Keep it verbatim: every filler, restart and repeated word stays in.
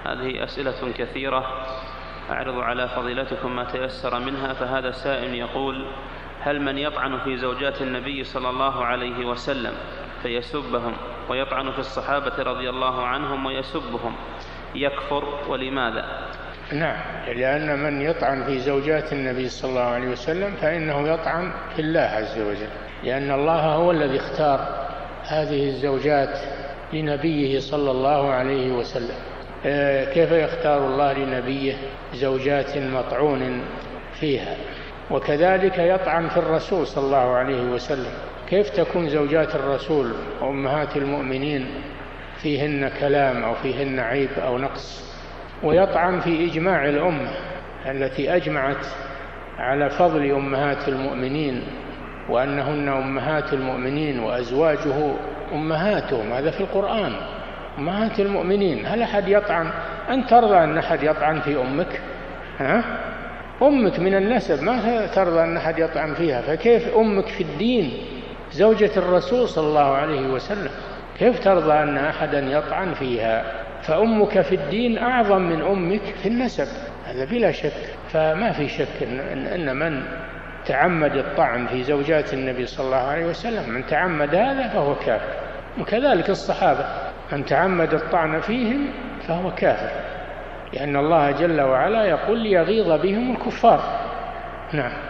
هذه أسئلة كثيرة أعرض على فضيلتكم ما تيسر منها. فهذا سائل يقول: هل من يطعن في زوجات النبي صلى الله عليه وسلم فيسبهم ويطعن في الصحابة رضي الله عنهم ويسبهم يكفر، ولماذا؟ نعم، لأن من يطعن في زوجات النبي صلى الله عليه وسلم فإنه يطعن في الله عز وجل، لأن الله هو الذي اختار هذه الزوجات لنبيه صلى الله عليه وسلم. كيف يختار الله لنبيه زوجات مطعون فيها؟ وكذلك يطعن في الرسول صلى الله عليه وسلم. كيف تكون زوجات الرسول أمهات المؤمنين فيهن كلام أو فيهن عيب أو نقص؟ ويطعن في إجماع الأمة التي أجمعت على فضل أمهات المؤمنين وأنهن أمهات المؤمنين وأزواجه أمهاتهم، هذا في القرآن، أمهات المؤمنين. هل أحد يطعن؟ أنت ترضى أن أحد يطعن في أمك؟ ها؟ أمك من النسب ما ترضى أن أحد يطعن فيها، فكيف أمك في الدين زوجة الرسول صلى الله عليه وسلم؟ كيف ترضى أن أحدا يطعن فيها؟ فأمك في الدين أعظم من أمك في النسب، هذا بلا شك. فما في شك أن من تعمد الطعن في زوجات النبي صلى الله عليه وسلم، من تعمد هذا فهو كافر. وكذلك الصحابة، من تعمد الطعن فيهم فهو كافر، لأن الله جل وعلا يقول: ليغيظ بهم الكفار. نعم.